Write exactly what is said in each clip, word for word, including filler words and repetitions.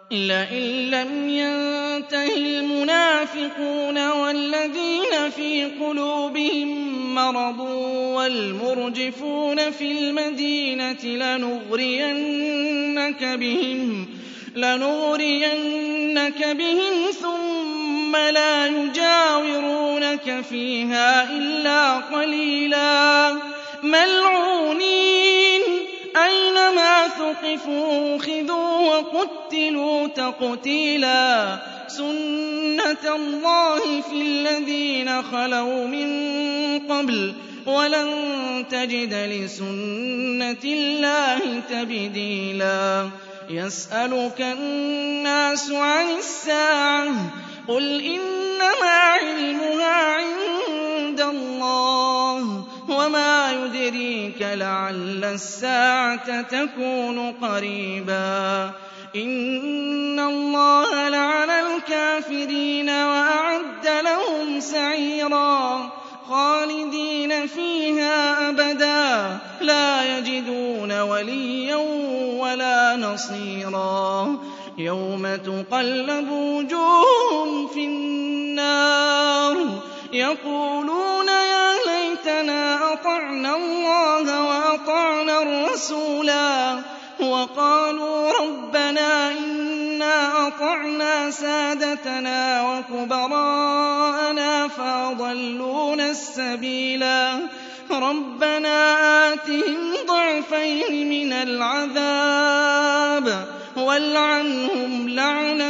لئن لم ينته المنافقون والذين في قلوبهم مرض والمرجفون في المدينة لنغرينك بهم, لنغرينك بهم ثم لا يجاورونك فيها إلا قليلا ملعونين أينما ثقفوا أخذوا وقتلوا تقتيلا سنة الله في الذين خلوا من قبل ولن تجد لسنة الله تبديلا يسألك الناس عن الساعة قل إنما علمها عند الله وما يدريك لعل الساعة تكون قريبا إن الله لعن الكافرين وأعد لهم سعيرا خالدين فيها أبدا لا يجدون وليا ولا نصيرا يوم تقلب وجوههم في النار يقولون يا ليتنا أطعنا الله وأطعنا الرسولا وقالوا ربنا إنا أطعنا سادتنا وكبراءنا فأضلونا السبيلا ربنا آتهم ضعفين من العذاب والعنهم لعنا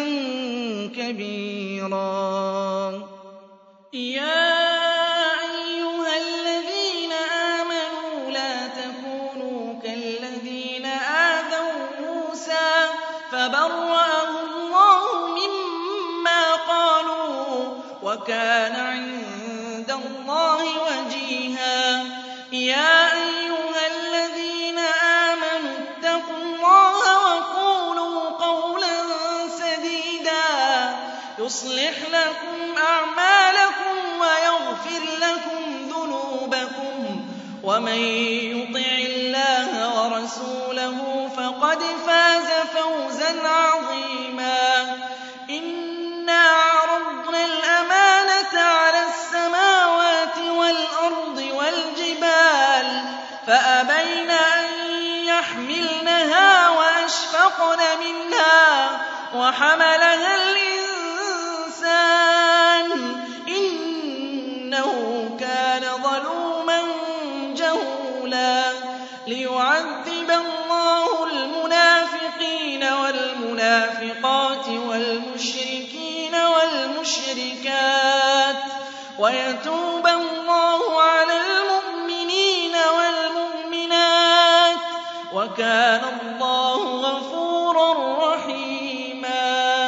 كبيرا يا أيها الذين آمنوا لا تكونوا كالذين آذوا موسى فبرأه الله مما قالوا وكان عند الله وجيها يا أيها الذين آمنوا اتقوا الله وقولوا قولا سديدا يصلح لكم أعمالكم ويغفر لكم ذنوبكم ومن يطع الله ورسوله فقد فاز فوزا عظيما إنا عرضنا الأمانة على السماوات والأرض والجبال فأبين أن يحملنها وأشفقن منها وحملها الإنسان إنه كان ظلوما جهولا ليعذب الله المنافقين والمنافقات والمشركين والمشركات ويتوب الله على المؤمنين والمؤمنات وكان الله غفورا رحيما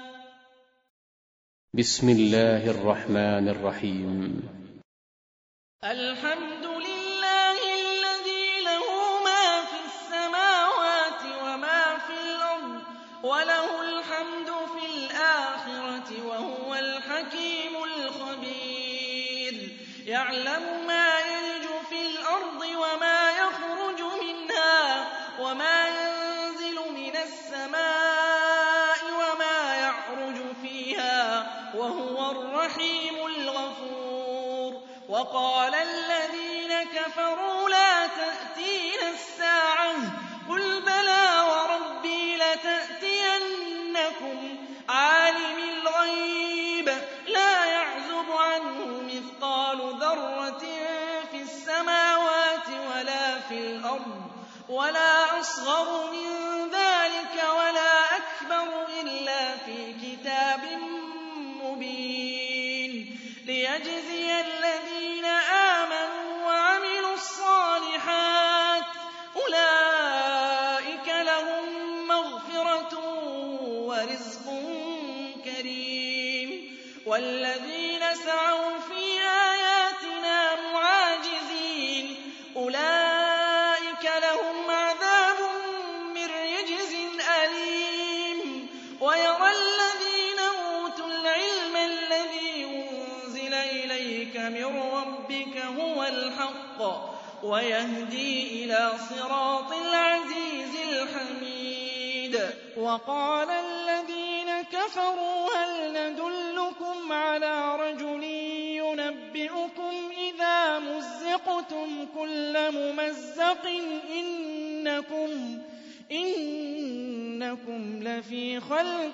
بسم الله الرحمن الرحيم الحمد لله الذي له ما في السماوات وما في الأرض وله الحمد في الآخرة وهو الحكيم الخبير يعلم ما يلج في الأرض وما يخرج منها وما ينزل من السماء وما يعرج فيها وهو الرحيم الغفور وقال الذين كفروا لا تأتينا الساعة قل بلى وربي لتأتينكم عالم الغيب لا يعزب عنه مثقال ذرة في السماوات ولا في الأرض ولا أصغر من ذلك ولا أكبر إلا في كتاب مبين ليجزي الذين آمنوا وعملوا الصالحات أولئك لهم مغفرة ورزق كريم والذين سعوا في آياتنا معاجزين أولئك لهم عذاب من رجز أليم ويرى الذين أوتوا العلم الذي أنزل إليك من ربك هو الحق ويهدي إلى صراط العزيز الحميد وقال الذين كفروا هل ندلكم على رجل ينبئكم إذا مزقتم كل ممزق إنكم إنكم لفي خلق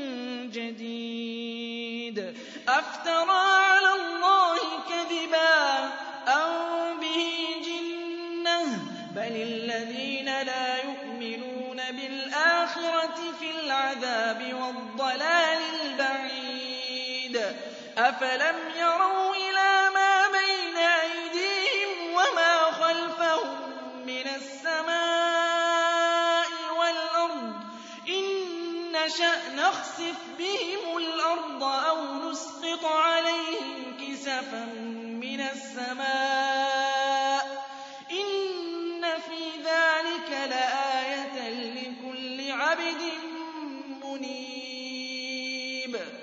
جديد أفترى على الله كذبا أم به جنة بل الذين لا يؤمنون بالآخرة في العذاب والضلال البعيد أفلم يروا إلى ما بين أيديهم وما خلفهم من السماء والأرض إن نشأ نخسف بهم الأرض أو نسقط عليهم كسفا من السماء إن في ذلك لآية لكل عبد منيب